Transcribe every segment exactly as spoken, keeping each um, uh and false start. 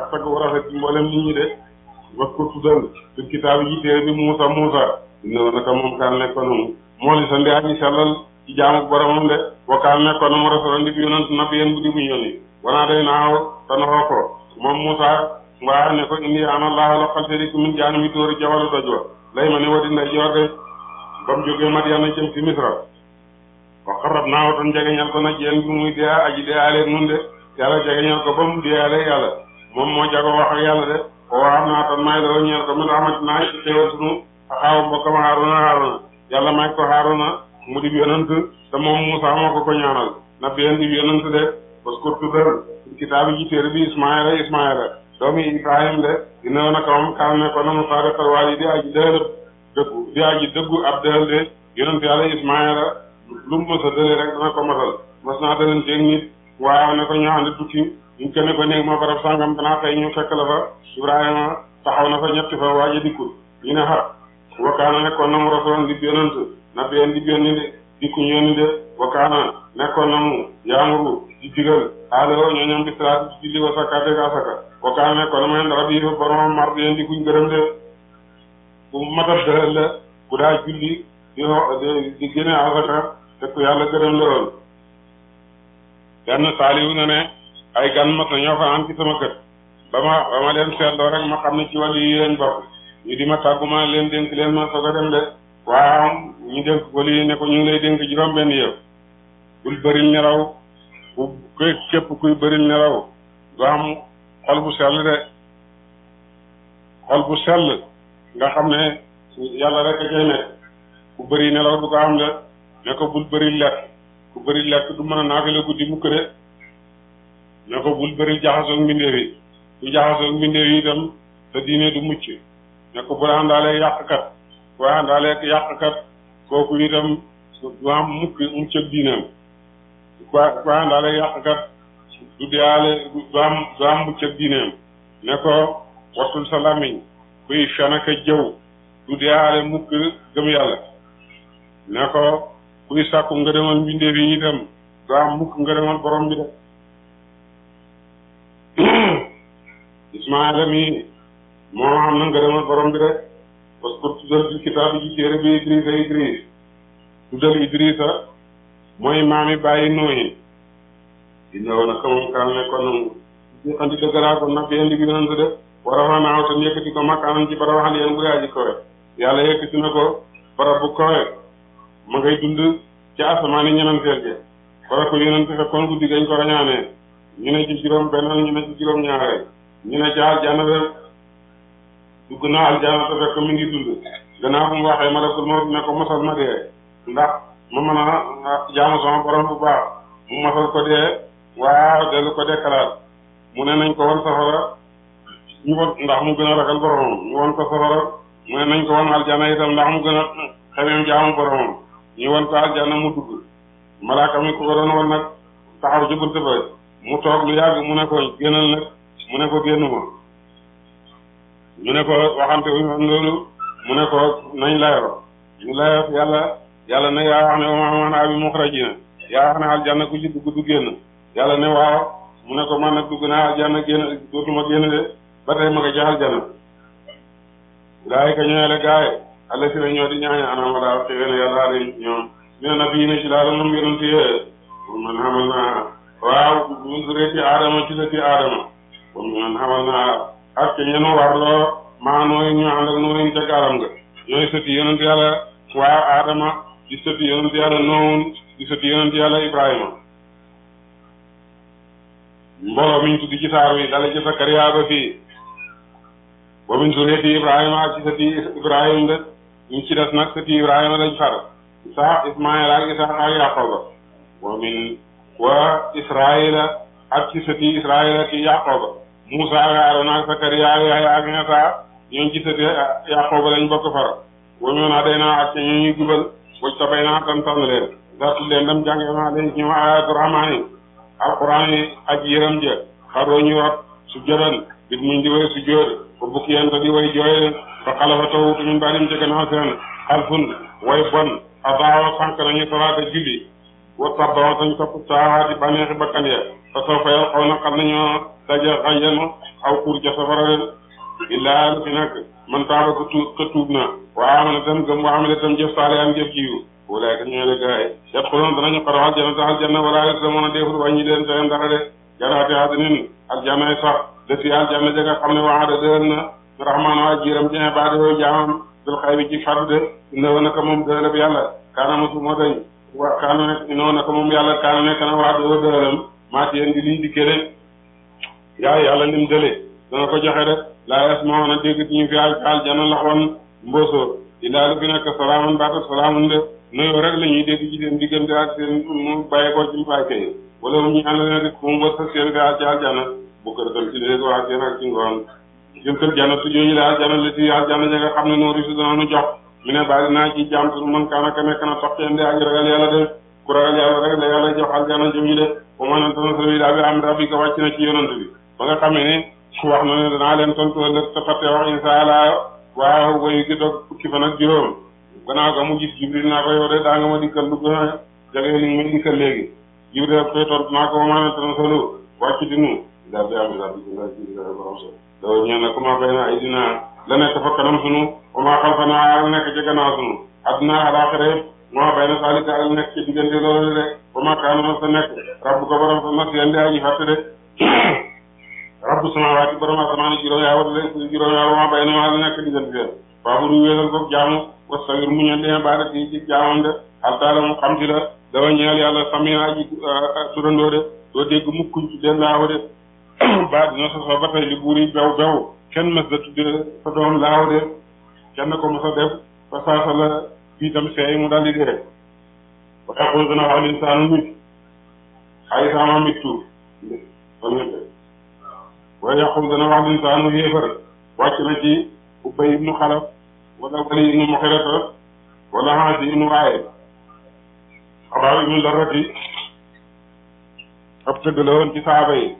ak tagg war a rafet ci mboolem nit ñi de wax ko tuddal ci kitaab yi téere bi Muusa Muusa dina naka moom kaan nekkoon mu moo li sa ndi aji sellal ci jaamu boromam de wa kaan nekkoon mu rasulan di yonent nabiyyan bu di bu yónni wanaa day naaw te naxoo ko moom Muusa waa ne ko indi ana laa la xal seri ku min jaani mi tóori jawalu doj wa lay ma ne wa dinday joor de ba mu jógee Madiana jëm ci Misra wa xarab naaw tan jegeñal ko nag yéen bi muy dee aji dee alee nun de yàlla jegeñal ko ba mu dee alee yàlla moom moo jago wax ak yàlla de o waa naa tan may la ñeel ko min rahmat naa ci xéewal sunu xaaw mbokkam Haaruna Haaruna yàlla may ko Haaruna mu di yonent te moom Muusa moo ko ko ñaanal na biyen di yonent de parce que tuddal kitaabi ji téere bi Ismaayila Ismaayila doomi Ibrahim de dina woon a kawam kaan ne ko nanu saadiqal waali di aji dëgg dëggu di aji dëggu ab dëgg de yonent yàlla Ismaayila lu mu mës a dële rek dana ko masal mas naa dëlanteeg nit waaw ne ko ñu ànd tukki ñu ko ne ko néeg ma barab sàngam danaa xëy ñu fekk la fa Ibrahima taxaw na fa ñetti fa waaja dikkul ñu ne xa wakaana nekkoon na mu rasulan di yonent na biyen di yónni de dikkuñ yónni de wakaana nekkoon na mu yaamuru di digal aloo ñoo ñoom bi salaat ci julli wa sakka dégg asaka wakaana nekkoon na mu yen rabbi fa borom mar di yen di kuñ gërëm de ku matal dëhël la ku daa julli di di génne asaka te ku yàlla gërëm la woon benn saaliwu na ne ay gan mat na ñoo fa am ci sama kër ba ma ba ma leen seetloo rek ma xam ne ci wàllu yi leen bokk ñu di ma tàggu ma leen dénk leen ma soog a dem de waaw ñu dénk ko lii ne ko ñu ngi lay dénk juróom benn yow bul bëril nelaw bu képp kuy bëril nelaw du am xol bu sell de xol bu sell nga xam ne yàlla rek a cay nekk ku bëri nelaw du ko am de ne ko bul bëri lekk ku bëri lekk du mën a naafila guddi mukk de ne ko bul bëri jaxasoog mbindeef yi ku jaxasoog mbindeef yi itam te diine du mucc ne ko bu la àndaalee yàqkat bu la àndaalee yàqkat kooku itam du am mukk mucc ak diineem ku ku àndaalee yàqkat du deyaale du am du am mucc ak diineem ne ko wattul sa làmmiñ kuy fen ak jëw du deyaale mukk gëm yàlla ne ko kuy sàkku ngërëmal mbindeef yi itam du am mukk ngërëmal borom bi de Ismaayila mi moo am na ngërëmal borom bi de parce que tuddal ci kitaab yi ci téere bi Idrisa Idris tuddal Idrisa mooy maami bàyyi Nooyi di ñëw na xamam kaan ne kon ñu andi dëggalaa ko nag yéen di yonent de war a fa naaw te yëkkati ko makkaanam ci barab xal yéen bu yaa ji kowe yàlla yëkkati na ko barab bu kowe ma ngay dund ci asamaani ñenanteel ge bara ko yonent fekkoon guddi gañ ko rañaanee ñu ne ci juróom benn ñu ne ci juróom ñaareel ñu ne ci aljanna de dugg na aljanna te fekk mi ngi dund gannaaw bu mu waxee malakul mawt ne ko mosal ma dee ndax ma mën a jaamu sama borom bu baax mu mosal ko dee waaw dellu ko dekkalaat mu ne nañ ko won safara ñu won ndax mu gën a ragal boromam ñu won ko safara mu ne nañ ko won aljanna itam ndax mu gën a xemeem jaamu boromam ñu won ko aljanna mu dugg malaaka mi ko ko doon won nag taxaw ci bunt ba mu toog lu yàgg mu ne ko génnal nag mu ne ko génnuma ñu ne ko waxante wuñu woon loolu mu ne ko nañ layoo ñu layoo yàlla yàlla ne yaa wax ne man abi muxrajina yaa wax ne aljanna ku ci dugg du génn yàlla ne waaw mu ne ko man nag dugg naa aljanna génn dootuma génn de ba tey ma nga ci aljanna gaay ka ñëwele gaay alla si na ñoo di ñaaña anama daal xëwéne yàlla ala ñoom ñoo na bii ne ci laala moom yonent yee pour man xamal naa waaw mun suree ci aadama ci la ci aadama pour man xamal naa ak ca ñenu warloo maa nooy ñu ànd ak nooyin ca gaaram nga ñooy sëti yonent yàlla waaw aadama di sëti yonent yàlla noowun di sëti yonent yàlla ibrahima mbooloo miñ tuddi ci saar wi dala ci Sakariya ba fii wa min suriyati ibrahima ak ci sëti ibrahima de ñu ci des nag sëti ibrahima lañ far Isaaq Ismaayil ak Isaaq ak Yaqooba wa min wa Israayila ak ci sëti Israayila ki Yaqooba Muusa ak Haaruna ak Sakariya ak Yahya ak Iisaa ñooñ ci sëti Yaqooba lañ bokk far wa ñoo naa day naa ak ca ñoo ñuy jubal waj tabay naa tan tànn leen dartu leen dem jànge naa leen ci ma ayaatu rahmaan yi alquran yi ak yëram ja xaroo ñu rot su jëran bit muñ di way su jóor ba bukki yenta di way jooye fa xalafa tawutu min baadim ci gannaaw seen xalfun way bon adaawa sànq nañu salaata julli wa tabbawa tañ topp saawaati bànneexi bakkan ya te soo fayal xaw na xam nañoo daje xayyanu aw pour ca safara leen illaa lu fi nekk man taaba ko tuub ko tuub na waa am na tam gëm waa am na tam jëf saale am jëf jiwu walaay ka ñëwee gaay yat xuloon danañu xaro aljana ta aljanna wala yet la mën a deful wàññi leen seen dara de jaraate adnin aljanna sax defi aljanna ja nga xam ne waxada dëël na rahmaan waa jiiram ci ibaade yooyu jaamam dul xay bi ci fardu de inoo naka moom dëëlab yàlla kaana mosu moo dañ wa kaana nekk inoo naka moom yàlla kaana nekk na waa doo dëëlam maati yéen di liñ dikkee de yaa yàlla nim dële dana ko joxe rek laa yes moo na dégg ñu fi al aljanna laxoon mbóosóor illaa lu fi nekk salaamun baata salaamun de nuyoo rek la ñuy dégg ci seen diggante ak seen mu bàyyi ko ci mbaay kay wala mu ñu ànd leen rek mu wër sa seen gaa ci aljanna bu kër dal ci léegi waa seen ak ci ngoon jëm kër janna tu jooju la aljanna la ci aljanna ja nga xam ne noonu risu dana nu jox mi ne bari naa ci jaam su mën kaa naka nekk na toq teen de aji ragal yàlla de ku ragal yàlla rek la yàlla jox aljanna jooju de bu ma nantana sa daa bi am rabbi ko wàcc na ci yonant bi ba nga xamee ne wax na ne danaa leen tontu ëllëg te fàtte wax insha allah waaw wayu gi doog fukki fan ak juróom gannaaw ga mu gis jibril naa ko yow de daa nga ma dikkal lu gën a jage li nga ma dikkal léegi jibril daf koy tontu naa ko ma nantana sa lu wàcc di nu daa bi am rabbi ko nga ci borom so loolu ñeen na comment bay na ay dina la nekk fa kanam sunu wa maa xalfanaa la nekk ci gannaaw sunu adduna alaxira yëpp maa bay na saalika ak nekk ci diggante loolu de wa maa kaana ma sa nekk rabbu ko borom sa nas yeen di aji fàtte de rabbu samaawaati borom asamaan juróom yaa wala juróom yaa wa maa bay na maa la nekk diggante seen waaw du wéeral ko jaamu wastagir mu ñeel leen baada ci ci jaamam de altaala mu xam ci la dafa ñeel yàlla samina aji turandoo de doo dégg mukkuñ ci den laaw de ba dina soso ba tey li buur yi bew bew kenn mës da tudde sa doom laaw de kenn ko mës a def ba saasa la fii tam seey mu daldi dee ba taxul dana wax linsaanu nit ay sama mittu wa yaqul dana wax linsaanu yéefar wàcc na ci Ubay ibnu Xalaf wala Wali ibnu Muxirata wala Haasi ibnu Waayil Xabaab ibnu Larrati ab tëgg la woon ci saaba yi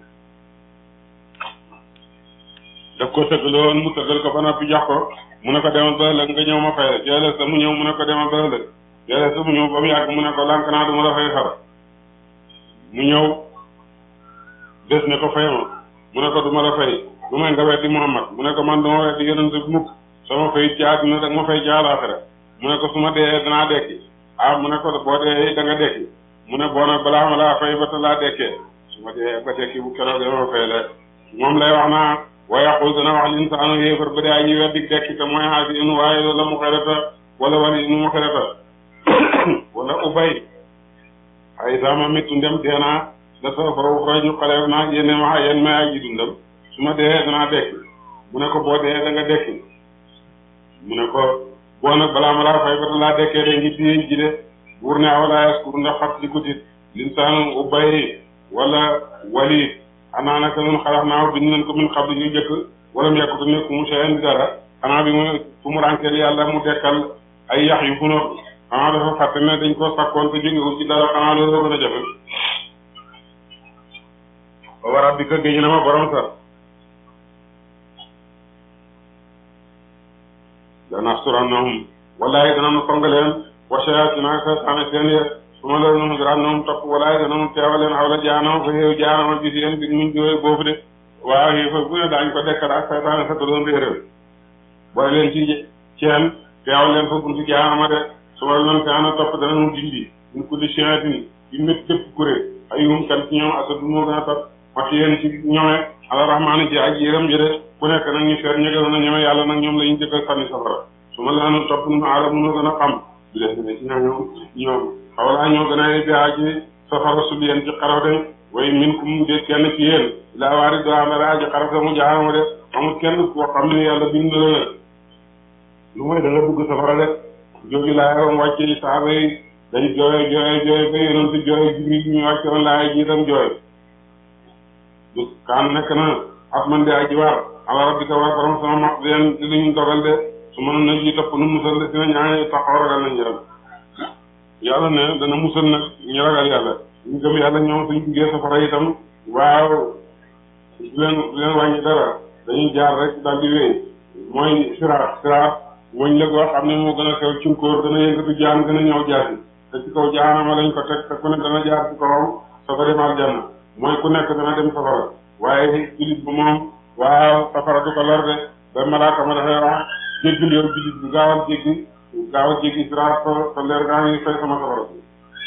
daf ko tëgg la woon mu tëggal ko ba noppi jox ko mu ne ko demal ba ëllëg nga ñëw ma fay jëlee sa mu ñëw mu ne ko demal ba ëllëg jëlee sa mu ñëw ba mu yàgg mu ne ko lànk naa du ma la fay xar mu ñëw des ne ko fay ma mu ne ko du ma la fay lu may nga weddi Muhammad mu ne ko man du ma weddi yonent bi mukk sama fay ci àdduna rek ma fay ci àllaaxira mu ne ko su ma dee danaa dekki ah mu ne ko boo dee da nga dekki mu ne boo nag balaa ma laa fay ba ta laa dekkee su ma dee ba dekki bu keroog dama fay la moom lay wax naa wa yaqul dana wax linsaanu yéefar ba dee aji weddi dekki te mooy Haasi ibnu Waayil wala Muxirata wala Wali ibnu Muxirata wala Ubay ay sama mittu ndem deenaa da soo fa uxra ñu xaleef naa yéen wax yéen may aji dundam su ma dee danaa dekki mu ne ko boo dee da nga dekki mu ne ko boo nag balaa ma laa fay ba laa dekkee de ngi diyeñ ji de buur ne awalaa yaskur ndax fat li ko tit linsaanu Ubay wala Wali xanaa naka nun xalaat naaw bind nañ ko min xam ñu jëkk wala mu yàkkutu nekk mu seen di dara xanaa bi mu fu mu rànkeel yàlla mu dekkal ay yax yu fu no xanaa dafa fàtte ne dañ ko sakkoon te jógewul ci dara xanaa loolu gën a jafe ba war a bi ka géej na ma borom sa lanahsurannahum wallahi dana nu songaleen wa shayaatina seytaane seen ya su ma la nu hujrannahum topp wallahi dana nu teewaleen xawla jaanama fa xéew jaanama gis yéen bi muñ jooy boobu de waaw yi fa bu ne daañ ko dekkal ak seytaane sa ko doon réeréw boole leen ci ceen teewal leen fa buntu jaanama de su ma la kaana topp dana nu dindi min kulli shayaatin yi métt képp kuréel ayum kan ci ñoom asadu moo gën a topp wax yéen ci ñoome ala rahmaani ci ak yéram jëde ku nekk nag ñu seet ñëgal na ñoome yàlla nag ñoom la ñu jëkkal sànni safara su ma laanu topp nu alam nu gën a xam bi leen ne ci ñoom ñoom xawlaa ñoo gën a biaa ci safara su yéen ci xaraw de way min ku mu dee kenn ci yéen laa waari doo amee aji xaraw de mu jaarama de amul kenn koo xam ne yàlla bind la lu mooy da nga dugg safara de jooju laa yoon wàcce saaba yi dañ jooye jooye jooye ba yénoon si jooye jibril ñu wàcce woon laa ji itam jooye du kaan nekk na at man de aji waar ala rabbika war borom sama maq leen li ñu dogal de su mënoon na ji topp nu musal de dina ñaane taxaw ragal nañ yaram yàlla ne dana musal nag ñu ragal yàlla ñu gëm yàlla ñoom suñ duggee safara itam waaw du leen du leen wàññi dara dañuy jaar rek daal di wéy mooy siraat siraat wëñ la goo xam ne moo gën a xew cinkóor gën a yëngatu jaan gën a ñëw jaasi te ci kaw jaanama lañ ko teg te ku ne dana jaar ci kawam soo ko dem aljanna mooy ku nekk dana dem safara waaye jullit bu moom waaw safara du ko lor de ba malaaka ma dafay wax jéggil yow jullit bi gaawal jéggi gaawal jéggi siraat ko sa leer gaa ngi fay sama safara bi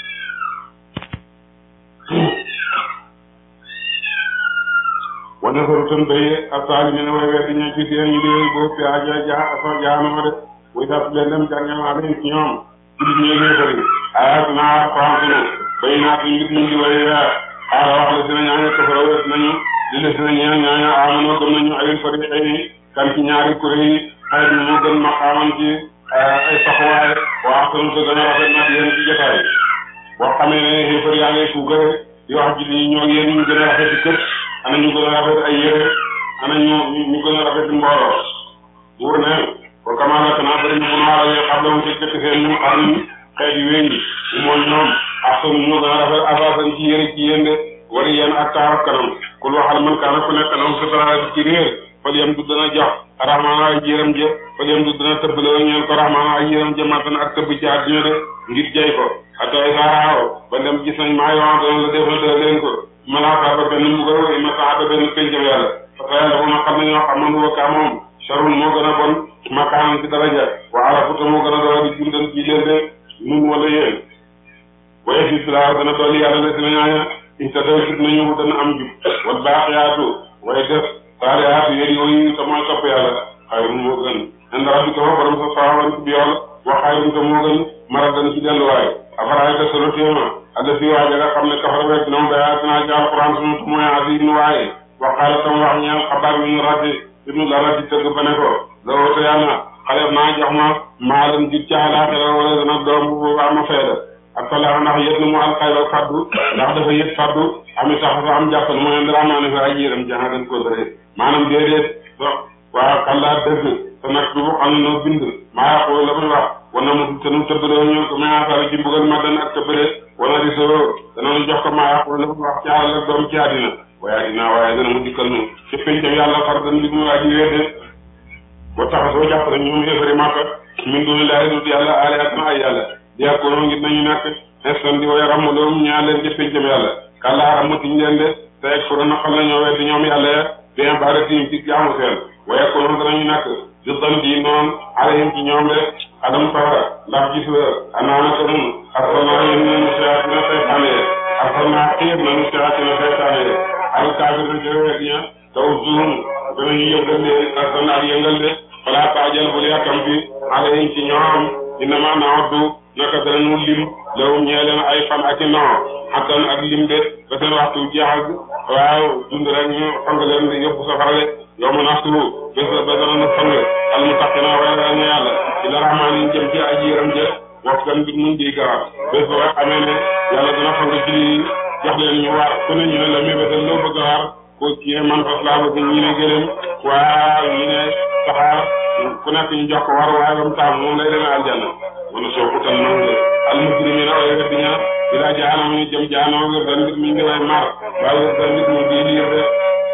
wane saru tan baye ak saali mi ne way weddi ña ci seen ñu déy boobu fi aja ja aso jaanuma de way dat leen dem jàngee maa leen ci ñoom jullit ñee léefari ayat naa fansunu bay naa fi ngir ñu di way weer xaala wax la dina ñaaña kafara wet nañu li la dina ñaan ñaaña amanoo gëm nañu ayul fari xëy ni kan ci ñaari kuréel yi xëy bi mu gën maqaaman ci ay taxawaay waa sunu ko gën a rafet nag yéen ci jotaay boo xamee ne xéefar yaa ngay fuugare di wax ji ni ñoo yéen ñu gën a rafet ci kër ana ñu gën a rafet ay yére ana ñu ñu gën a rafet mbooloo buur ne ko kamaala tanaa bari ñu mun waala yoo xam la mu ci jëkk seen ñu xam ni xeet yu wéngi ñu mooy ñoom ak sunu ñoo gën a rafet asaasan ci yére ci yéen de wari yéen ak taaraf kanam kul waxal man kaana ku nekk kanam sa ci réer fal yam du dana jox rahmaana ak yéram jë fal yam du dana tëbbale ñeel ko rahmaana ak yéram jë matan ak tëbb ci àdduna de ngir jay ko atay saaraaw ba dem gis nañ maa yoo xam la def na dë leen ko malaaka ba benn mbugal wa ima saaba benn pencam yàlla parce que yàlla na xam ne ñoo xam man wakkaa moom charun moo gën a bon makaanan ci daraja wa arafuta moo gën a doon di jundan ci leen de nun wala yéen waye fi silaa dana dolli yàlla la dina ñaaña ita daw sit nañu dana am jub wal baaxiyaatu way def saalihaatu yéen yooyu te mooy topp yàlla xayrun moo gën inda rabbika fa borom sa saawan ci yool wa xayrun te moo gën maradan ci delluwaay afaraay te solo téema alla fi waaja nga xam ne kafara wet noom dayaa tinaa ci alquran sunu tu mooy asim waaye waqaala tam wax ñeel xabaar bi ñu rati ibnu la rati tëgg ba ne ko lawoo te yàlla xale naa jox ma maalam jur ci àlaaxira wala dana doom bu boobaa ma fayda ak talaa ndax yët na mu alxayla faddu ndax dafa yët faddu ami sax fa am jàppal mooy ndaraamaane fa ay yéram jana dañ ko dëree maanaam déedéet so waaw kallaa dëgg te nag du xam noo bind maa yàqoo la muy wax wana mu te nu tëbbaloo ñoo ko menaasara ci mbugal ma dan ak tëbbale wana di soo danañu jox ko maa yàqoo la muy wax ci àll ak doom ci àddina waaye àddina waaye dana mu dikkal nu ci pencam yàlla far dan li muy waa ji weede ba tax soo jàpp rek ñoom yéefari màkka min duni laay dut yàlla aalihatna ay yàlla di yàkkoonoo ngir nañu nekk instan di way ramaloom ñaa leen ci pencam yàlla kallaa ramatiñ leen de te ek fura na xam na ñoo weddi ñoom yàlla ya bien baratim ci jaamu seen waaye konoon danañu nekk di dan di noonu alayhim ci ñoom de adam tara ndax gis la anaanaka nun arsalnaa yéen nañu sayaatina saytaane ye arsalnaa xiir nañu sayaatina saytaane ye al kaafir na jëre wet ña taw zuum danañu yëngal leen arsalna ak yëngal de falaa taajal bul yàkkam fi alayhim ci ñoom innama nawaddu naka danañu lim lawum ñee leen ay fan ak i noo xattan ak lim de ba seen waxtu jeexal waaw dund rek ñu fang leen di yóbbu safara de yow ma naxturu bés ba danañu fang al muttaqina way ragal na yàlla ila rahmaan yi jëm ci aji yëram jë wax gan bi mun di garab bés ba xamee ne yàlla dana fang julli jox leen ñu waar ku ne ñu ne la mébétal loo bëgg a waar ko ci man fas laa bëgg ñi ne gëlëm waaw ñi ne saxaar ku nekk ñu jox ko war waaye ba mu taam moom lay demee aljanna wala soo ko tan man al mujrimina way weddi ña ila jaanam ñu jëm jaanoo wér dan nit mi ngi way mar waaye wér dan nit mu di liir de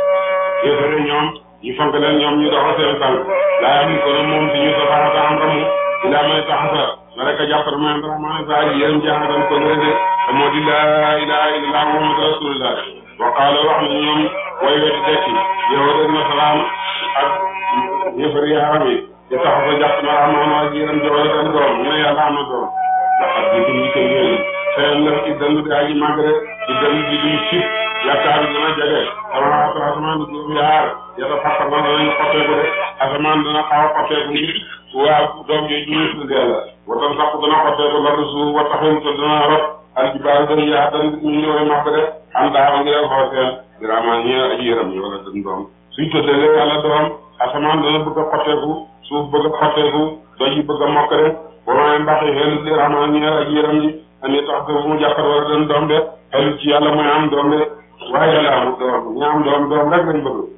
yéefare ñoom ñu fonk leen ñoom ñu doxal seen tànk laa yam ko na moom si ñu safarata am ramu ilaa may taxasa na rek a jàppal man rahmaan sa aji yéen jaaxa dan ko ngëde te moo di laa ilaha illallah muhammadu rasulullah wa qaala wax na ñoom way wetti dekki yow dëgg na salaam ak yéefar yaaram yi di taxasa jàpp na rahmaan waa ji yéen jowale seen doom ñu ne yàlla am na doom ndax ak di tuñ ko yéen xëyal la ci dënd di aji màgg rek ci dënd di duñ sip yaakaar bi dana jege sama asamaan du juróom yaar yàlla fàttal na danañ xotteeku de asamaan dana xaw a xotteeku ngir waa doom yooyu ñu tudd yàlla watan sax dana xotteeku la suuf wa taxin te dana rot aljibaal dana yaa dan ñu ngi way màgg de am daawa ngi leen xool seen diramaan ñi aji yëram ñi wala dën doom suñ tëddalee yàlla doom asamaan dana bëgg a xotteeku suuf bëgg a xotteeku doj yi bëgg a mokk de ba ma mbaxi xel diramaan ñi aji yëram ñi ani tax bu mu jàppal wala dën doom de xel ci yàlla mooy am doom de waaye yàlla amul doom ñi am doom doom rek lañ bëgg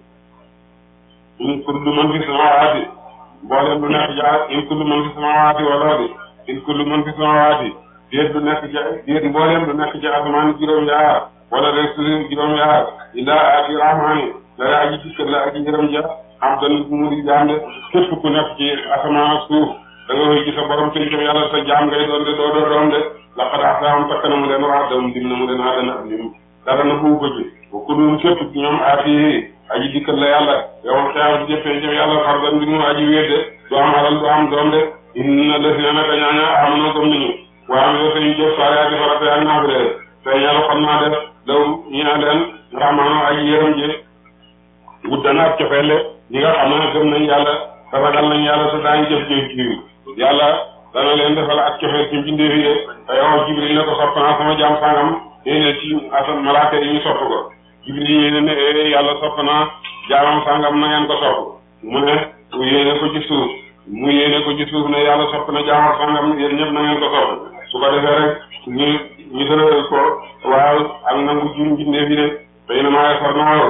in kullu man fi samaawaati mboolem lu nekk ja in kullu man fi samaawaati wala di in kullu man fi samaawaati déet du nekk ja déet mboolem du nekk ja asamaan juróom-yaar wala rek suuf juróom-yaar illaa aati rahmaani dara aji dikkal la aji yërëm ja am tan mu di jaam de képp ku nekk ci asamaan ak suuf da nga koy gis sa borom tënkam yàlla sa jaam ngay doon de doo doo doom de laqad ahsaahum takk na mu leen wax dawum dim na mu leen aadana ak lim dara na bu ko ci bu ko doon képp ñoom aati aji dikkal la yàlla yow xeex bu jëppee ci yàlla fardan bi mu aji wéete du am alal du am doom de inna la si naka ñaaña am na gëm nañu waa am yo sañu jëf saalihaati farata ak naafile te yàlla xam naa def daw ñaa leen rahmaano aji yërëm ji guddana ak cofeele ñi nga xam ne gëm nañ yàlla te ragal nañ yàlla te daañu jëf jëf jiw yàlla dana leen defal ak cofeel ci mbindeef yi te yow Jibril ne ko sopp naa sama jaam sangam yéene ci asan malaaka yi ñu sopp ko Jibril yéene ne eh yàlla sopp naa jaamam sangam na ngeen ko sopp mu ne mu yéene ko ci suuf mu yéene ko ci suuf ne yàlla sopp na jaamam sangam yéen ñëpp na ngeen ko sopp su ko defee rek ñu ñu tëral ko waaw ak nangu ji mbindeef yi de tey na maa sor naa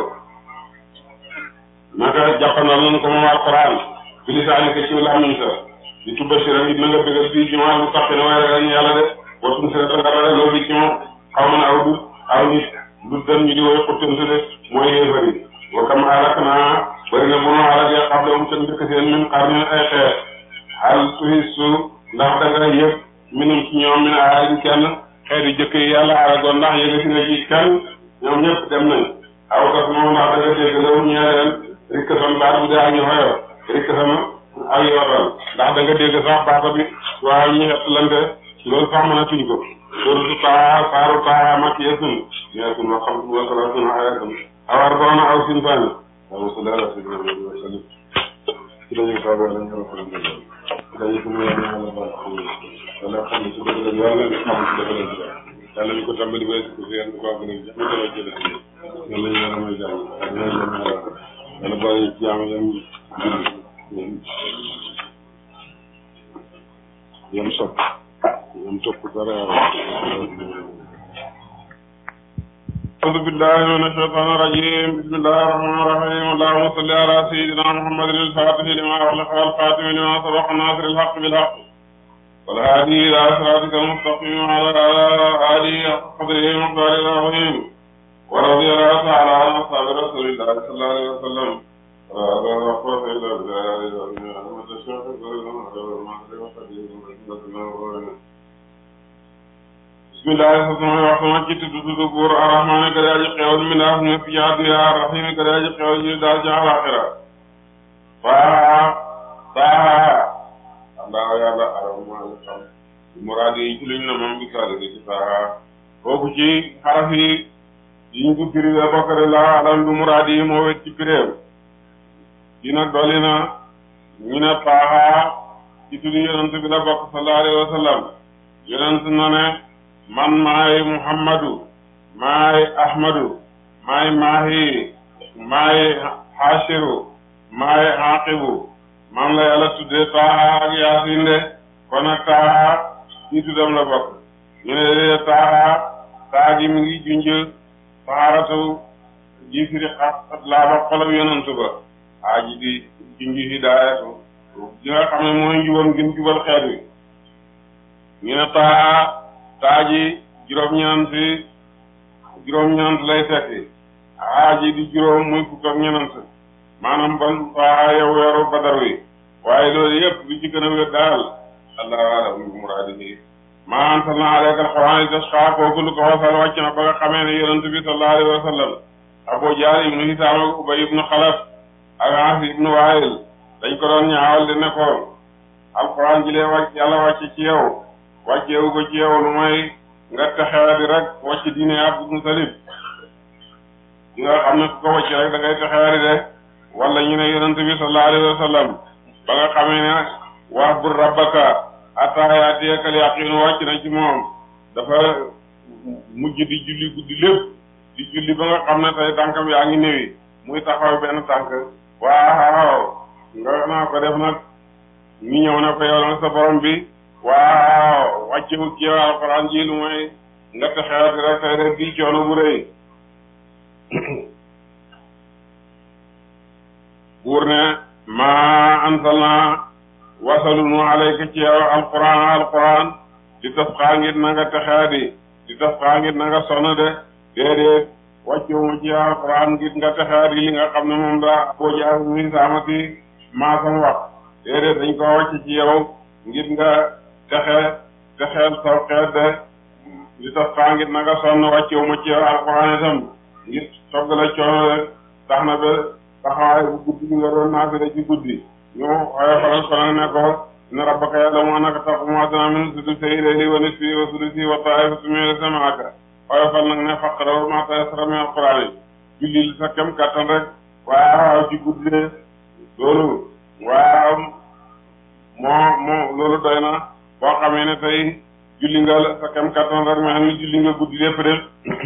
naka jàppandal nañ ko moom alquran bi lisaani ko ci làmmiñ sa di tubashira nit na nga bëggal fii ci moom lu tax ne waaye ragal ñu yàlla de watum si nga ragal loolu di ci moom xaw ma ne aw du aw nit lu dem ñu di woy xuttantu de mooy yéefari wa kam alak naa bëri na bunu alak ya xam le um seen dëkk seen min xar min ay xeer xal tuhissu ndax da nga yëg minum ci ñoom min aadin kenn xeet yu jëkk yi yàlla aragoon ndax yëga si nga ci kenn ñoom ñëpp dem nañ aw gas moom ndax da nga dégg law ñeereen rikk son baat bu dee ak ñu xoyo rikk sama ak yootal ndax da nga dégg sax baata bi waaw ñu xettlante loolu sax mën a tuñ ko suratu Taaha saaru Taaha makkiyatun mi'atun wa xamsun wa salaasuuna aayatan aw arba'uuna aw sinfaani wa sallallahu alayhi wa sallam ci lañu ko wala ñu ko dañu ko mu yàlla yàlla ba wala xam ci dëgg la yàlla xam ci dëgg la yàlla ñu ko tàmbali ba ko fi yàlla ko am ñu ko dara jël yàlla ñu yàlla may jàmm ak yàlla yàlla bari jaam yam yam sopp yam topp dara أعوذ بالله من الشيطان الرجيم بسم الله الرحمن الرحيم اللهم صل على سيدنا محمد الفاتح لما أغلق والخاتم لما سبق ناصر الحق بالحق والهادي إلى صراطك المستقيم وعلى آله قدره ومقداره العظيم ورضي الله تعالى عن أصحاب رسول الله صلى الله عليه وسلم ولا قوة إلا بالله bismillahi rahmaani rahiim ci tuddu buur arrahmaani gadaaji xewal mi ndaaf ne fi àdduna arrahiim gadaaji xewal ñu daal ci àllaaxira waa saa allah yàlla arrahmaani xam muraad yi ci luñ na moom bi saali ci saa kooku ci xaraf yi yiñ ko firi la bokkare la alam du muraad yi moo wet ci piréem yi nag dolli na ñu ne paaxa ci tuddu yonent bi la bokk sallallahu alayhi wa sallam yonent na ne man maay Muhammadu maay Ahmadu maay Maahi maay Haashiru maay Haaqibu man la yàlla tuddee Taaha ak Yaasin de kon nag Taaha ci tuddam la bokk ñu ne de Taaha taa gi mi ngi junj taharatu ji firi xas laaba xolab yonantu ba aa ji di junj hidaayatu ji nga xam ne mooy njubam gën jubal xeet wi ñu ne Taaha taaji juróom-ñeent si juróom-ñeent lay tekki aaji di juróom muy fukk ak ñeent maanaam ban Taaha yow weeru Badar wi waaye loolu yëpp li ci gën a wér daal allahu a'lam bi muraadihi maa anzalnaa alayka al-qur'aana litashqaa kooku lu ko wasal wàcc na ba nga xamee ne yonent bi sallallahu alayhi wa sallam Abu Jahl ibnu Hisaam ak Ubay ibnu Xalaf ak Aas ibnu Waa'il dañ ko doon ñaawal di ne ko alquran ji lee wàcc yàlla wàcc ci yow wàcceewu ko ci yow lu may nga texee di rek wàcc diine Abdul Mutalib di nga xam ne ku ko wàcc rek da ngay texee di de wala ñu ne yonent bi sallallahu alayhi wa sallam ba nga xamee ne wa'bud rabbaka hattaa ya'tiyakal yaqiin wàcc na ci moom dafa mujj di julli guddi lépp di julli ba nga xam ne tey tànkam yaa ngi néewi muy taxaw benn tànk waaw nga naa ko def nag ñu ñëw ne ko yow nag sa borom bi waaw wàccewu ci yow alxuraan ji lu mooy nga texeer di rek tey def bii coono bu rëy buur ne maa anzalnaa wasalunu alayka ci yow alxuraan alxuraan di tasxaa ngir na nga texee di di tasxaa ngir na nga sonn de déedéet wàccewuma ci yow alxuraan ngir nga texee di li nga xam ne moom la boo jaar mi saamati maasam wax déedéet dañ ko wàcc ci yow ngir nga texe texeel saw xeet de di tasxaa ngir na nga sonn wàccewuma ci yow alxuraan itam ngir togg la coono de tax na ba taxawaay bu guddi bi nga doon naafila ci guddi ñu xoyofalal ko nag ne ko inna rabbaka ya'lamu annaka taqumu adnaa min sulusayhi layli wa nisfihi wa sulusihi wa taa'ifatun min alladhiina ma'aka xoyofal nag ne faqra'u maa tayassara mina al-qur'aan julli sa kem kattan rek waaw ci guddi de loolu waaw moo moo loolu doy na boo xamee ne tey julli nga sa kem kattan rek mais ni julli nga guddi lépp de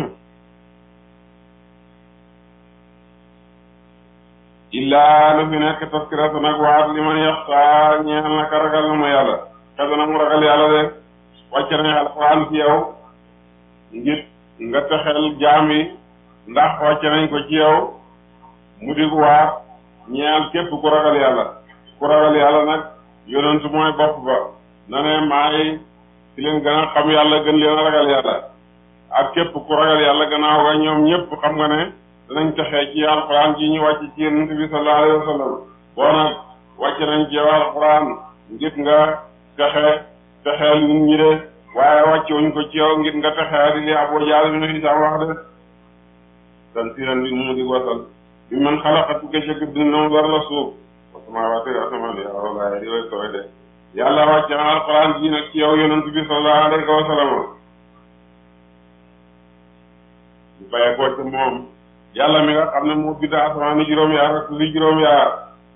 illaa lu fi nekk taskiratu nag waat li man yaxsha ñeel na ka ragal na mu yàlla xëy na mu ragal yàlla de wàcc na alxuraan ci yow ngir nga texel jaam yi ndax wàcc nañ ko ci yow mu dig waat ñeel képp ku ragal yàlla ku ragal yàlla nag yonentu mooy bopp ba na ne maay ci leen gën a xam yàlla gën leen a ragal yàlla ak képp ku ragal yàlla gannaaw ga ñoom ñëpp xam nga ne danañ texee ci alxuraan ji ñu wàcc ci yonent bi sallallahu alayhi wa sallam boo nag wàcc nañ ci yow alxuraan ngir nga texe texeel nit ñi de waaye wàcc wuñ ko ci yow ngir nga texee di li Abu Jahl bi nu Hisaam wax de tan siran li mu di wasal bi man xalaqatu ke jëkk dina war la suuf samaawaati asamaan ya wala di way koy de yàlla wàcc na alxuraan ji nag ci yow yonent bi sallallahu alayhi wa sallam bu bàyyee ko ci moom yàlla mi nga xam ne moo bind asamaan ni juróom yaar ak li juróom yaar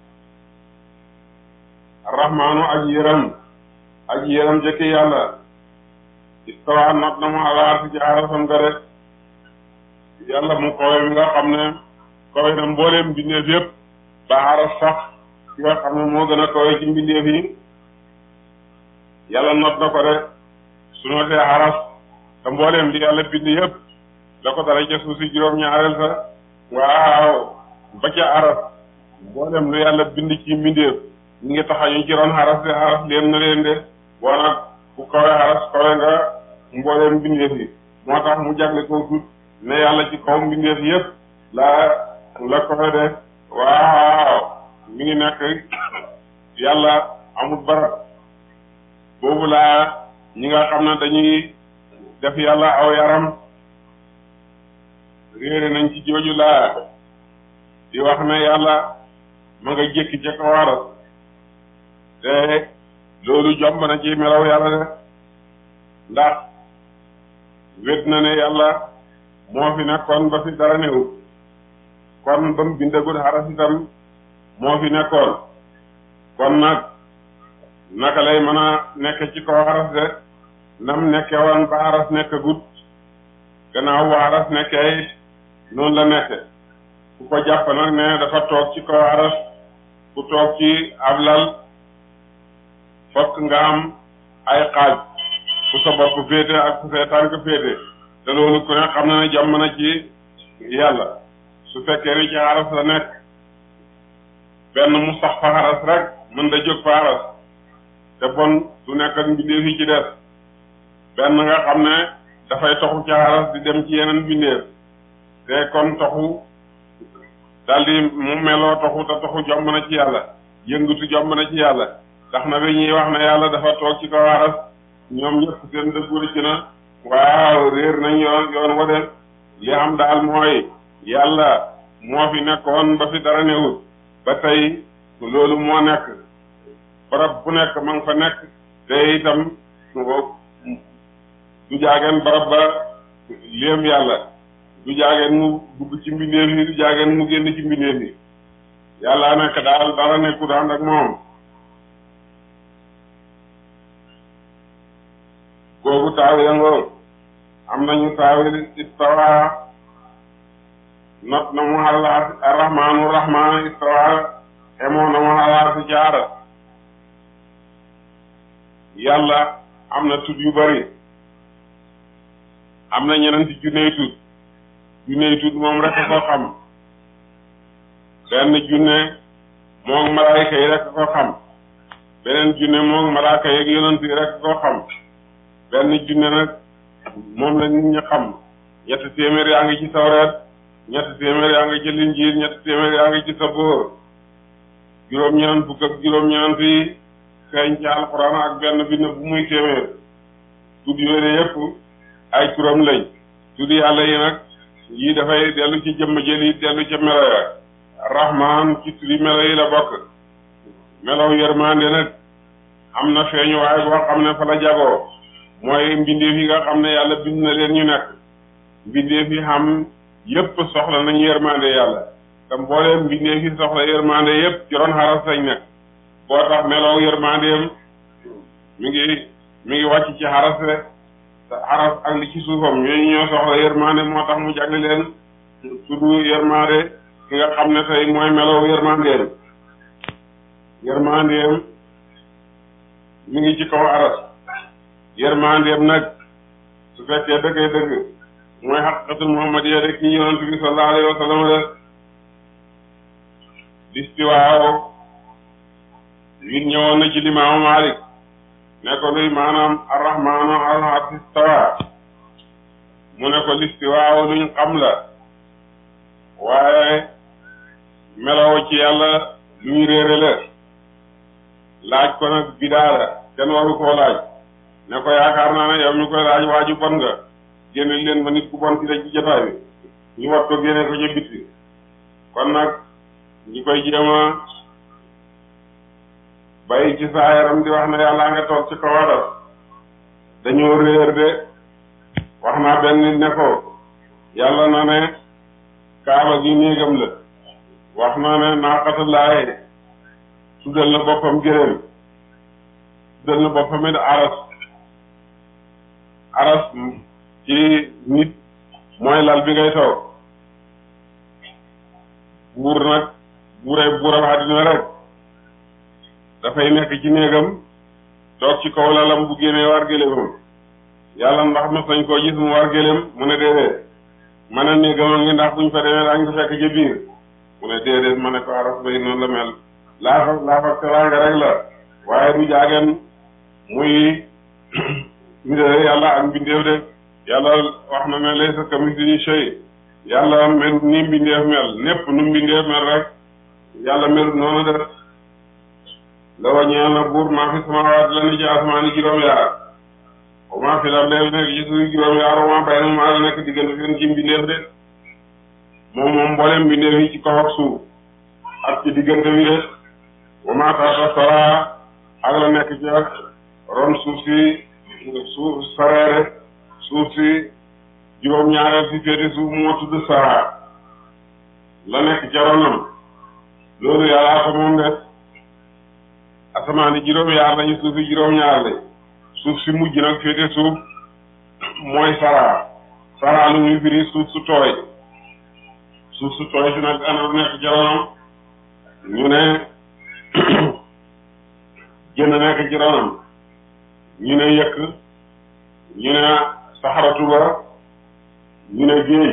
arrahmaanu aji yërëm aji yërëm jëkki yàlla istawa not na mu alaar si ci arasam ga rek yàlla mu kawe mi nga xam ne kawe na mbooleem mbindeef yëpp ba aras sax ki nga xam ne moo gën a kawe ci mbindeef yi yàlla not na ko rek su notee aras te mbooleem di yàlla bind yëpp la ko dara ca suuf si juróom ñaareel sa waaw ba ca aras mbooleem lu yàlla bind ci mbindeef ñu ngi taxañu ci ron aras de aras leen na leen de boo nag ku kawe aras kawe nga mbooleem mbindeef yi moo tax mu jagle ko tut ne yàlla ci kaw mbindeef yëpp la la kawe de waaw mi ngi nekk yàlla amul barab boobu laa ñi nga xam ne dañuy def yàlla aw yaram réere nañ ci jooju laa di wax ne yàlla ma nga jékki ca kaw aras te loolu jomb na ci melaw yàlla de ndax wét na ne yàlla moo fi nekkoon ba fi dara néew kon ba mu bindagul aras itam moo fi nekkoon kon nag naka lay mën a nekk ci kaw aras de nam nekke woon ba aras nekk gut gannaaw bu aras nekkee noonu la nekk ku ko jàpp nag ne dafa toog ci kaw aras ku toog ci ab lal fokk nga am ay xaaj ku sa bopp féete ak ku sa tànk féete te loolu ku ne xam na ne jàmm na ci yàlla su fekkee ni ci aras la nekk benn mu sax fa aras rek mën da jóg fa aras te bon du nekk ak mbindeef yi ci des benn nga xam ne dafay toxu ci aras di dem ci yeneen mbindeef te kon toxu daldi mu meloo toxu te toxu jomb na ci yàlla yëngutu jomb na ci yàlla tax na bi ñuy wax ne yàlla dafa toog ci kaw aras ñoom ñëpp seen dëgguri ci na waaw réer nañ yoon yoon wa def li am daal mooy yàlla moo fi nekkoon ba fi dara newut ba tey loolu moo nekk barab bu nekk ma nga fa nekk te itam du jaageen barab ba léem yàlla du jaageen mu dugg ci mbindeef yi du jaageen mu génn ci mbindeef yi yàlla nekk daal dara nekkut ànd ak moom googu taawil ngoo am nañu taawil istawa not na mu xalaat arrahmaanu rahmaan istawa emoo na mu xalaat si jaara yàlla am na tudd yu bari am na ñeneen junney tudd junney tudd moom rek ko xam benn junne moom malaayka yi rek ko xam beneen junne moom malaayka yi ak yonent yi rek ko xam benn junne nag moom la nit ñi xam ñetti téeméer yaa ngi ci tawreet ñetti téeméer yaa ngi ci linjiil ñetti téeméer yaa ngi ci saboor juróom-ñeent fukk ak juróom-ñeent yi feeñ ci alxuraan ak benn bi ne bu muy téeméer tudd yooyu yëpp ay turam lañ tudd yàlla yi nag yii dafay dellu ci jëmm jëli dellu ca melo ya rahman ci turi melo yi la bokk melow yërmande nag am na feeñuwaay boo xam ne fa la jagoo mooy mbindeef yi nga xam ne yàlla bind na leen ñu nekk mbindeef yi xam yépp soxla nañu yërmande yàlla te mbooleem mbindeef yi soxla yërmande yépp ci ron xaras lañ nekk boo tax melow yërmandeem mi ngi mi ngi wàcc ci xaras rek te xaras ak li ci suufam ñooñu ñoo soxla yërmande moo tax mu jagle leen tudd yërmande ki nga xam ne tey mooy melow yërmandeem yërmandeem mi ngi ci kaw aras yërmandeem nag su fekkee dëggay dëgg mooy xaqiqatul muhammadiyya rek ñi yonent bi sallallahu alayhi wa sallam la listiwaaw nit ñëwoon na ci limaamu Maalik ne ko luy maanaam arrahmaanu alal arsi stawa mu ne ko listiwaaw luñ xam la waaye meloo ci yàlla luñ réere la laaj ko nag bidaa la kenn waru koo laaj ne ko yaakaar naa ne yow ñu koy laaj waaju bon nga génne leen ma nit ku bon ci la ci jotaay bi ñu wat ko génne ko ca bitti kon nag ñi koy jéema bàyyi ci saa yaram di wax ne yàlla nga toog ci kaw aras dañoo réer de wax naa benn nit ne ko yàlla na ne kaaba gi néegam la wax naa ne naaqatullaahi tuddal na boppam gëréem tuddal na boppam it aras aras ci nit mooy lal bi ngay toog buur nag buuree buuram àddina rek dafay nekk ci néegam toog ci kaw lalam bu génnee war gëléemam yàlla ndax mos nañ koo gis mu war gëléem mu ne déedéet ma ne néegam a ngi ndax buñ fa demee daañu ko fekk ci biir mu ne déedéet ma ne ko aras bay noonu la mel laa fa laa fa teraanga rek la waaye du jaageen muy mbindee yàlla ak mbindeef de yàlla wax na ne laysa kamithlihi shay yàlla mel ni mbindeef mel népp nu mbindeef mel rek yàlla melut noonu de la wañeel na buur maa fi samaawaat la ni ci asmaani juróom-yaar wa maa fi lardi nekk ci suuf juróom-yaar wa maa baynahumaa la nekk diggante seen ci mbindeef de moom moom mboolem mbindeef yi ci kaw ak suuf ak ci diggante bi de wa maa tahta saraa ak la nekk ci ak ron suuf si suuf sareere suuf si juróom-ñaareel si féete suuf moo tudd saraa la nekk ca ronam loolu yàllaa ko moom de asamaani juróom-ñaar lañu suuf si juróom-ñaar lañ suuf si mujj nag féete suuf mooy saraa saraa lu muy firi suuf su tooy suuf su tooy si nag ana nekk ca ronam ñu ne jën nekk ci ronam ñu ne yëkk ñu ne saxaratu ba ñu ne géej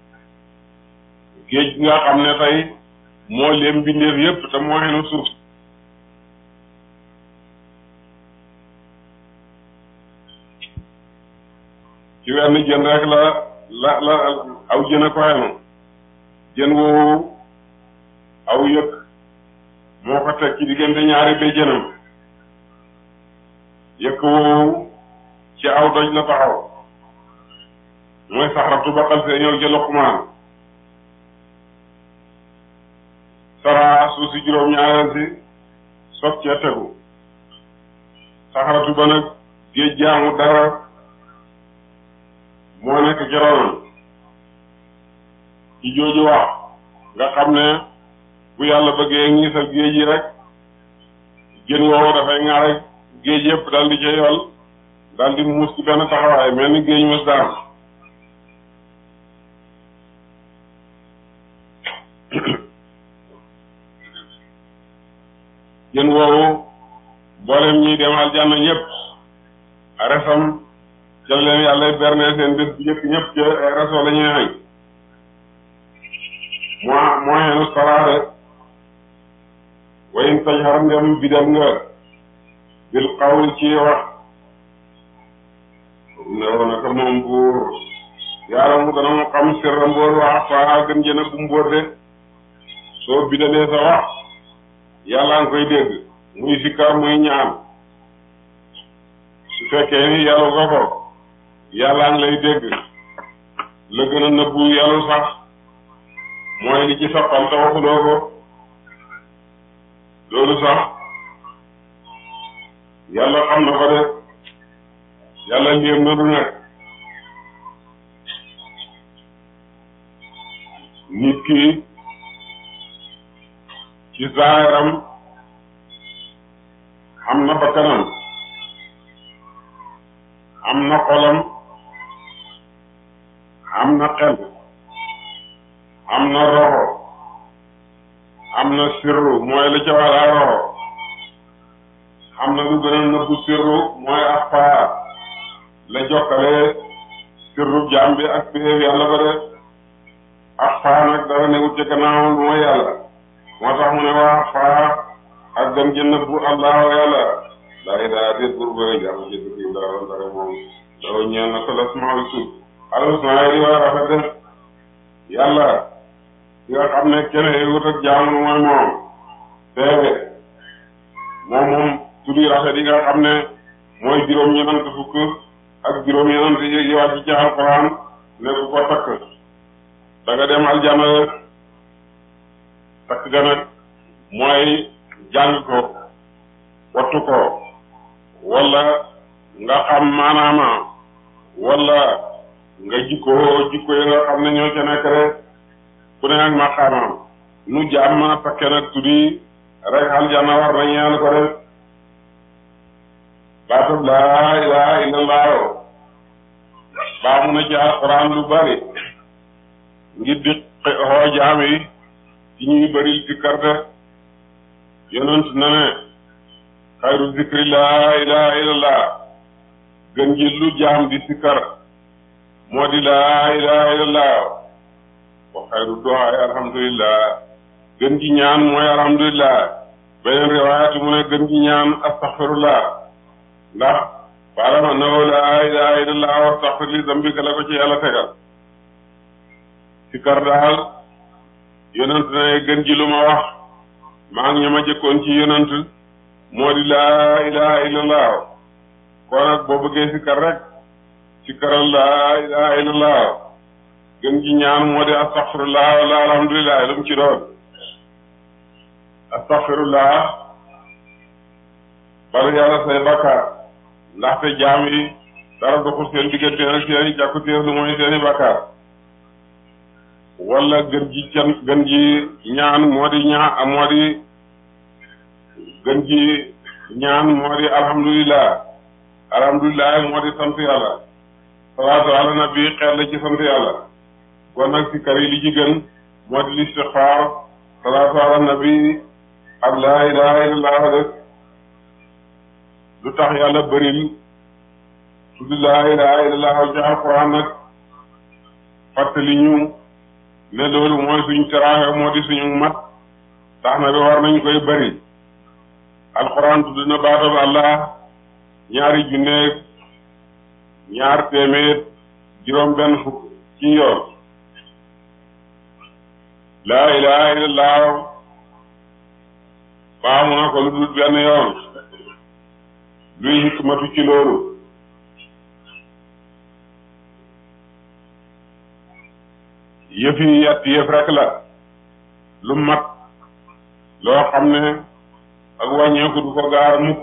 géej nga xam ne tey moo leen mbindeef yépp te moo xenu suuf ci wenn jën rek la la la aw jën a ko xenu jën woowu aw yëkk moo ko teg ci diggante ñaari béjjënam yëkk woowu ci aw doj la taxaw mooy saxaratu baqal see ñëw ca Luqmaan saraa suuf si juróom-ñaareel si soog cee tegu saxaratu ba nag géej jaamu dara moo nekk ci ronam ci jooju wax nga xam ne bu yàlla bëggee ngiisal géej yi rek jën woowu dafay ŋaar rek géej yëpp dal di ca yool dal di muus ci benn taxawaay mel ni géej mos daan jën woowu boolem ñiy dem aljanna ñëpp resam ca leen yàlla berne seen bés bu njëkk ñëpp ca resoo la ñuy xañ moo moo xeenu saraade wayin taj xaram ndem bidal nga bil xawl ci wax newoon naka moom buur yàlla mu dana mu xam sirra mbóor wax faa gën jëna bu mbóor de soo bidalee sa wax yàlla nga koy dégg muy sikkar muy ñaan su fekkee ni yàlla nga ko yàlla ngi lay dégg la gën a nëbbu yàlla sax mooy li ci soppal te waxuloo ko loolu sax yàlla xam na ko de yàlla ndéem na du nekk nit ki ci zaahiram am na bakkanam am na xolam am na xel am na roxo am na sirru mooy la ca wala roxo am na lu gën a nëbbu sirru mooy axfaa la jokkale sirru jaam bi ak péew yàlla ba de axfaa nag dara newut ca gannaawam lu mooy yàlla moo tax mu ne waa axfaa ak gën ji nëbbu allahu yàlla laa ilaaha déet bur bëre jàmm ci dëkk yi dara dara moom daw ñeel na ko la smaal suuf alusmaa yi waa rafet def yàlla ki nga xam ne kenn wut ak jaamu mooy moom teewe moom moom tuddi rafet yi nga xam ne mooy juróom-ñenant fukk ak juróom-ñenant yi wàcc ci alxuraan ne ku ko takk da nga dem aljana takk ga nag mooy jàng ko wattu ko wala nga xam maanaama wala nga jikkoo jikko yi nga xam ne ñoo ca nekk rek ku ne ak maqaamam nu jaam mën a takke nag tuddi rek aljanna war na ñeel ko rek baatab laa ilaaha illallah baa mu na ci alxuraan lu bari ngir di xoo jaam yi ci ñuy bëril ci karte yonent na ne xayru zikri laa ilaaha illallah gën ji lu jaam di sikkar moo di laa ilaaha illallah wa xayru du'aa alhamdulillah gën ji ñaan mooy alhamdulillah beneen riwaayatu mu ne gën ji ñaan astaghfirullah ndax faalama nahu laa ilaaha illallah wa astaghfir li zambika la ko ci yàlla tegal sikkar daal yonent ne gën ji lu ma wax maa ngi ñama jëkkoon ci yonent moo di laa ilaaha illallah kon nag boo bëggee sikkar rek sikkaral laa ilaaha illallah gën ji ñaan moo di astaghfirullah wala alhamdulillah lu mu ci doon astaghfirullah bari yàlla say bakkaar ndaxte jaam yi dara doxul seen diggante ak seeni jàkkuteef lu mooy seeni bakkaar wala gën ji can gën ji ñaan moo di ñaa moo di gën ji ñaan moo di alhamdulillah alhamdulillah moo di sant yàlla salaatu ala nabi xeet la ci sant yàlla kon nag si kar yi li ci gën moo di listixfaar salaatu ala nabi ak laa ilaha illallah rek lu tax yàlla bëril tudd laa ilaha illallah ci alquran nag fàttali ñu ne loolu mooy suñ teraanga moo di suñu mat tax na bi war nañ koy bëri alquran tudd na baatab allah ñaari junneeg ñaar téeméer juróom benn fukk ci yoon laa ilaha illallah baamu na ko lu dul benn yoon luy hikmatu ci loolu yëf yi yett yëf rek la lu mat loo xam ne ak wàññeeku du ko gaar mukk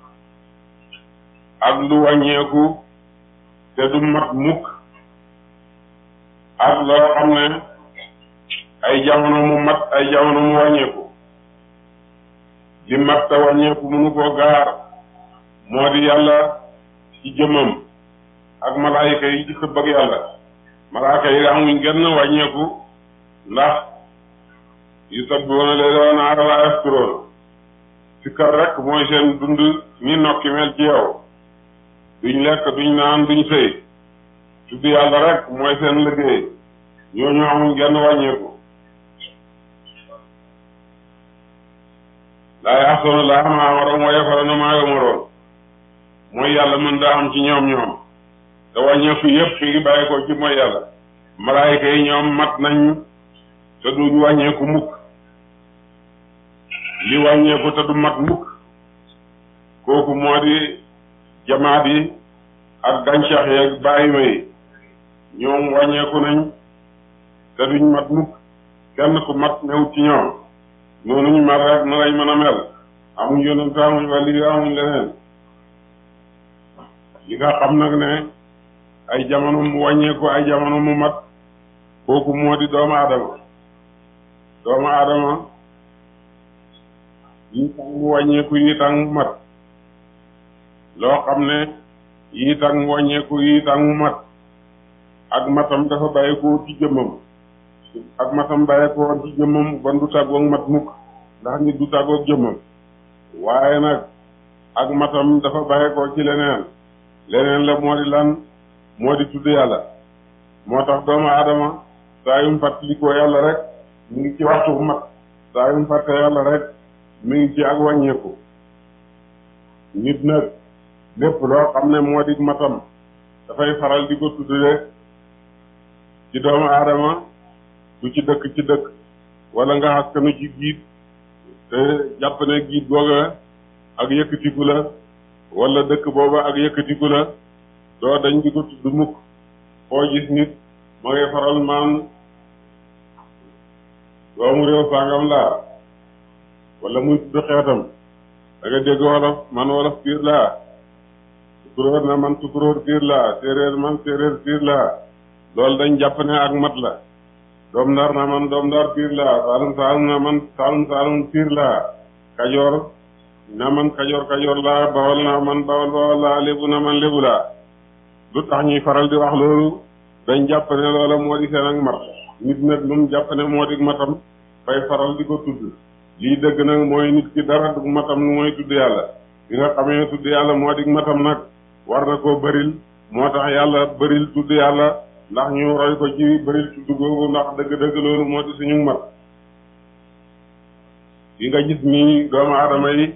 ak lu wàññeeku te du mat mukk ak loo xam ne ay jamono mu mat ay jamono mu wàññeeku li mat te wàññeeku mënu koo gaar moo di yàlla ci jëmmam ak malaayika yi ci sëbb ak yàlla malaayika yi amuñ genn wàññeeku ndax yusabbihuuna layla wa nahaara laa yafturuun sikkar rek mooy seen dund ni nokki mel ci yow duñ lekk duñ naan duñ sëy tudd yàlla rek mooy seen liggéey ñooñu amuñ genn wàññeeku laa ya'suuna llaaha maa amarahum wa yaf'aluuna maa yu'maruun mooy yàlla mën daa am ci ñoom ñoom te wàññeeku yëpp fi ngi bàyyi ko ci mooy yàlla malaayika yi ñoom mat nañ te duñ wàññeeku mukk li wàññeeku te du mat mukk kooku moo di jamaat yi ak gàncax yi ak bàyyima yi ñoom wàññeeku nañ te duñ mat mukk kenn ku mat new ci ñoom noonu ñu mat rek na lañ mën a mel amuñ yonent amuñ wàlli amuñ leneen li nga xam nag ne ay jamono mu wàññeeku ay jamono mu mat kooku moo di doomu aadama doomu aadama yi tax mu wàññeeku yi tax mu mat loo xam ne yi tax mu wàññeeku yi tax mu mat ak matam dafa bàyyeekoo ci jëmmam ak matam bàyyeekoo ci jëmmam bon du tàggoog mat mukk ndax nit du tàggoog jëmmam waaye nag ak matam dafa bàyyeekoo ci leneen leneen la moo di lan moo di tudd yàlla moo tax doomu aadama saa yu mu fàttalikoo yàlla rek mu ngi ci waxtu mat saa yu mu fàtte yàlla rek mi ngi ci ak wàññeeku nit nag lépp loo xam ne moo di matam dafay faral di ko tuddee ci doomu aadama du ci dëkk ci dëkk wala nga xaskanu ci giit te jàpp ne giit googa ak yëkkatiku la wala dëkk booba ak yëkkatiku la doo dañ di ko tudd mukk foo gis nit ma ngay faral maan doomu réew sangam laa wala muy tudd xeetam da nga dégg wolof man wolof piir laa tukuróor na man tukuróor piir laa séeréer man séeréer piir laa loolu dañ jàpp ne ak mat la doom ndar na man doom ndar piir laa saalum saalum na man saalum saalum piir laa kajoor na man kajoor kajoor laa bawal na man bawal bawal laa lébu na man lébu laa lu tax ñuy faral di wax loolu dañ jàpp ne loola moo di seen ak mat nit nag lu mu jàpp ne moo di matam fay faral di ko tudd lii dëgg nag mooy nit ki dara du matam lu mooy tudd yàlla bi nga xamee tudd yàlla moo di matam nag war na koo bëril moo tax yàlla bëril tudd yàlla ndax ñu roy ko ci bëril tudd googu ndax dëgg-dëgg loolu moo di suñu mat yi nga gis nii doomu aadama yi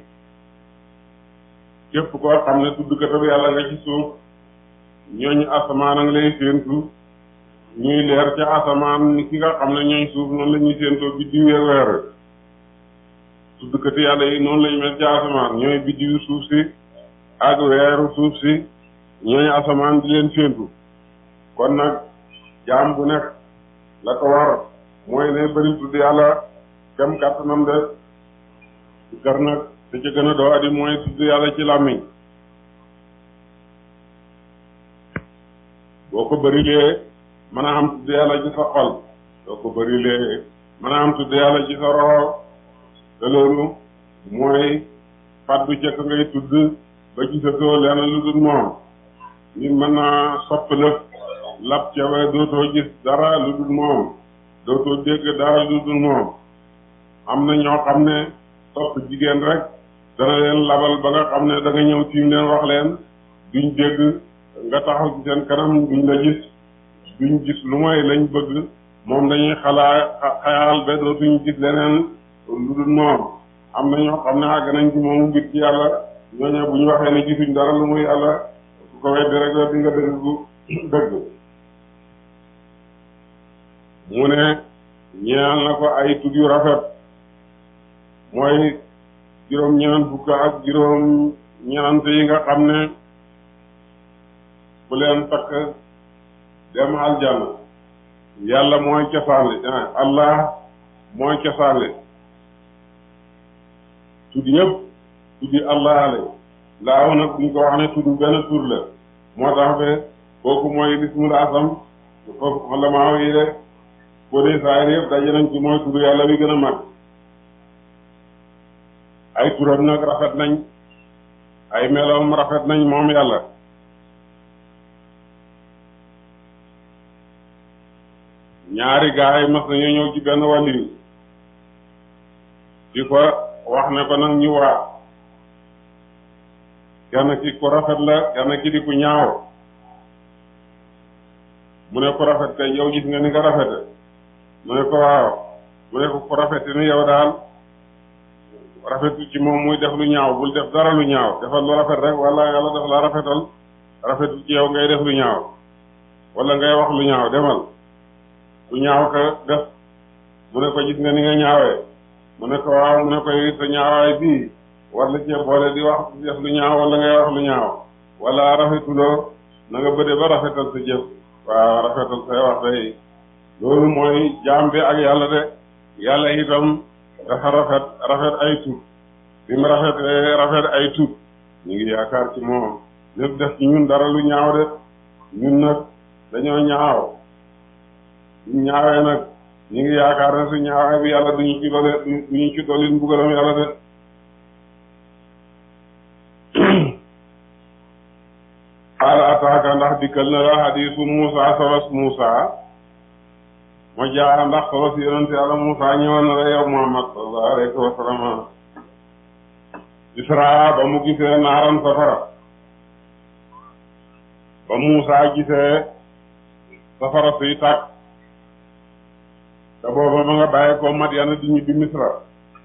képp koo xam ne tudd katab yàlla nga ci suuf ñooñu asamaan a ngi lay séentu ñuy leer ca asamaan ni ki nga xam ne ñooñ suuf noonu la ñuy séentoo biddiw yi weer tuddkati yàlla yi noonu lañu mel ca asamaan ñooy biddiwu suuf si ak weeru suuf si ñooñu asamaan di leen séentu kon nag jaam bu nekk la ko war mooy ne bëri tudd yàlla kem kàttanam de kër nag te ca gën a doo adi mooy tudd yàlla ci làmmiñ boo ko bërilee mën a am tudd yàlla ci sa xol boo ko bërilee mën a am tudd yàlla ci sa roxo te loolu mooy fàddu jëkk ngay tudd ba gisatoo lenn lu dul moom nit mën naa sopp lëf lap ca waaye dootoo gis dara lu dul moom dootoo dégg dara lu dul moom am na ñoo xam ne sopp jigéen rek dana leen labal ba nga xam ne da nga ñëw tiim leen wax leen duñ dégg nga taxaw ci seen kanam duñ la gis duñ gis lu mooy lañ bëgg moom dañuy xalaa xayaal ba dootuñ gis leneen lu dul moom am na ñoo xam ne àgg nañ ci moomu ngir ci yàlla ñooñu bu ñu waxee ne gisuñ dara lu muy yàlla su ko weddi rek la di nga dëgg bu dëgg mu ne ñeel na ko ay tudd yu rafet mooy juróom ñeneen fukk ak juróom ñenante yi nga xam ne bu leen takk dem aljanna yàlla mooy cosaanli allah mooy cosaanli tudd yëpp tuddi allah la laaw nag buñ ko wax ne tudd benn tur la moo tax be kooku mooy lismul asam foofu wala maaw yi de boo dee saayir yëpp daje nañ ci mooy tudd yàlla bi gën a mag ay turam nag rafet nañ ay meloom rafet nañ moom yàlla ñaari gaay mas nañu ñëw ci benn wàlliyu di ko wax ne ko nag ñu waa kenn ki ku rafet la kenn ki di ku ñaaw mu ne ko rafet kay yow gis nga ni nga rafete mu ne ko waaw mu ne ko ku rafet ni yow daal rafetu ci moom muy def lu ñaaw bul def dara lu ñaaw defal lu rafet rek wala yàlla def la rafetal rafetu ci yow ngay def lu ñaaw wala ngay wax lu ñaaw demal lu ñaaw ka def mu ne ko gis nga ni nga ñaawee mu ne ko waaw mu ne ko it sa ñaawaay bii war la cee boole di wax def lu ñaaw wala ngay wax lu ñaaw wala rafetuloo na nga bëde ba rafetal sa jëf waaw rafetal say wax day loolu mooy jaam bi ak yàlla de yàlla itam dafa rafet rafet ay tur bi mu rafet rafet ay tur ñu ngi yaakaar ci moom lépp def ci ñun dara lu ñaaw de ñun nag dañoo ñaaw ñu ñaawee nag ñu ngi yaakaar ne su ñaawee bi yàlla duñu ci dole duñu ci dolli mbugalam yàlla de xaala ataaka ndax dikkal na la hadiisu Muusa sabas Muusa moo jaa ndax sabas yonente yàlla Muusa ñëwoon na la yow Muhammad sallallahu alayhi wa sallam Isra ba mu gisee naaran safara ba Muusa gisee safara suy tàkk te booba ma nga bàyyi ko Madyana di ñibbi Misra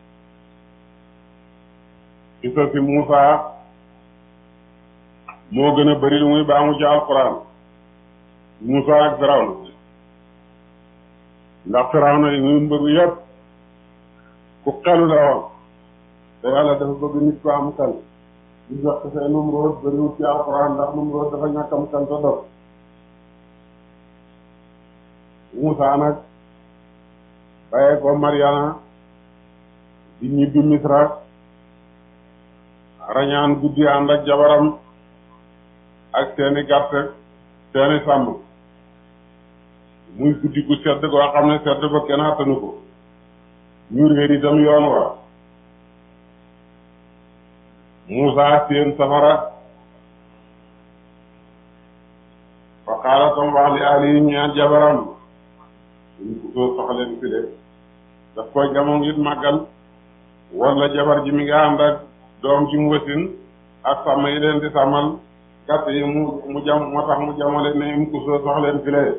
gisa si Muusa moo gën a bari lu muy baamu ci alquran Muusa ak Firawna ndax Firawna yi muy mbëru yépp ku xelu la woon te yàlla dafa bëgg nit ko am xel ñu jox ko say Numrood bariwut ci alquran ndax Numrood dafa ñàkk am xel te dof Muusa nag bàyyee ko Madyana di ñibbi Misra rañaan guddi ànd ak jabaram ak seeni gàtt seeni sàmm muy guddi gu sedd koo xam ne sedd ba kenn attanu ko ñu réer itam yoon wa Muusa seen safara fa qaala tam wax li ali ñaan jabaram ñu ko soo soxleen fi de daf koy jamono ngir màggal wala jabar ji mi nga ànd ak doom ci mu wasin ak sàmm yi leen di sàmmal gàtt yi mu mu jam moo tax mu jamale ne mu ko soo soxleen fi de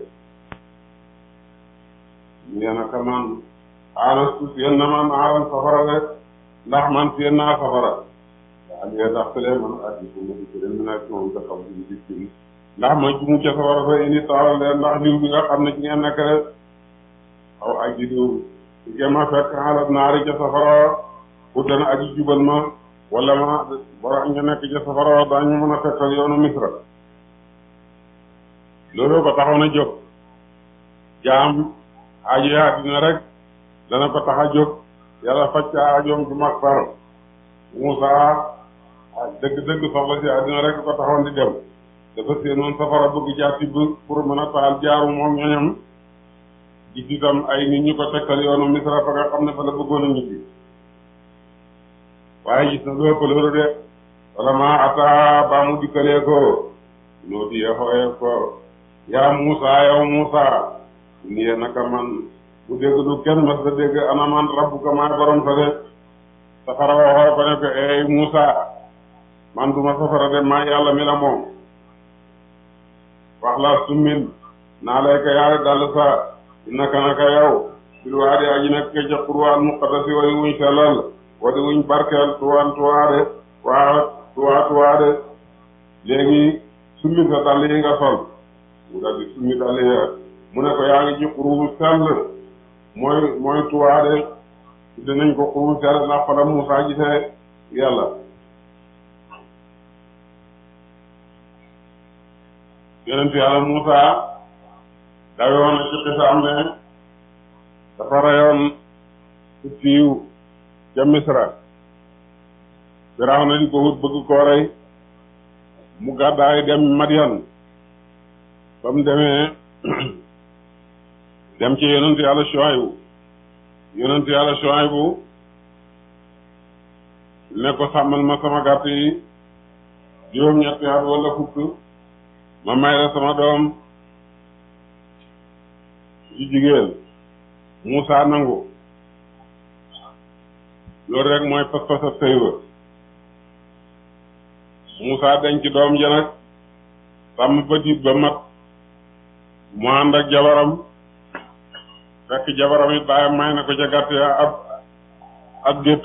nee na ka man aanastu seen na man aaran safara rek ndax man seen naa safara waa li ndax fële man addi ko ma di ko dem naa ci moom nga xam di di ci ndax ma jumu ca safara fa indi taalal leen ndax liw bi nga xam ne ci ngeen nekk rek aw aji diw ci gema fekk xaalat naari ca safara pour dana aji jubal ma wala ma bara ñu nekk ca safara daañu mën a fekkal yoonu Misra loolu ko taxaw na jóg jaam aji àddina rek dana ko tax a jóg yàlla faj ca ajoom bu mag far Muusa dëgg-dëgg soxla si àddina rek ko taxawoon di dem dafa seenoon safara bëgg jaar tibb pour mën a taal jaaru moom ñoñam gis itam ay nit ñu ko tegtal yoonu Misra fa nga xam ne fa la bëggoon a ñibbi waaye gis na lu ëpp loolu de wala ma ata ba mu dikkalee ko noo di xooyee ko yaa Muusa yow Muusa nii naka man bu dégg du kenn mas da dégg ana man rabbuka maay borom sa de safara waxoo ko ne ko ey Muusa man duma safara de maa yàlla mi la moom wax la summin naa lay ka yaari dall sa naka naka yow bil waadi aji nekk ke ca qur'aan muqaddasi wadi wuñ sellal wadi wuñ barkeel tuwaan tuwaade waa tuwaa tuwaade léegi summi sa dall yi nga sol mu daldi summi dall yi mu ne ko yaa ngi ci xuru sell mooy mooy tuwaade dinañ ko xuru sell ndax fa la Muusa gisee yàlla yonent yàlla Muusa dawoon na ci xisaam ne dafa rayoon ku siiw ca Misra Firawna di ko wut bëgg koo rey mu gàddaay dem Madyan ba mu demee dem ci yonent yàlla Shuaybu yonent yàlla Shuaybu ne ko sàmmal ma sama gàtt yi juróom-ñetti at wala fukk ma may la sama doom ci jigéen Muusa nangu loolu rek mooy pas-pas ak sëy ba Muusa denc doom ja nag sàmm ba diit ba mat mu ànd ak jabaram fekk jabaram it bàyyam may na ko ca gàtt ya ab ab gétt